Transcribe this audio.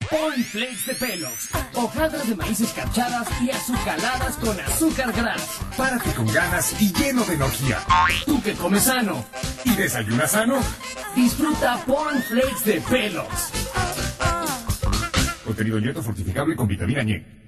Porn Flakes de Pelox. Hojaldras de maíz escarchadas y azucaradas con azúcar gras. Párate con ganas y lleno de energía. Tú que comes sano ¿Y desayunas sano? disfruta Porn Flakes de Pelox. Contenido neto fortificable con vitamina ñe.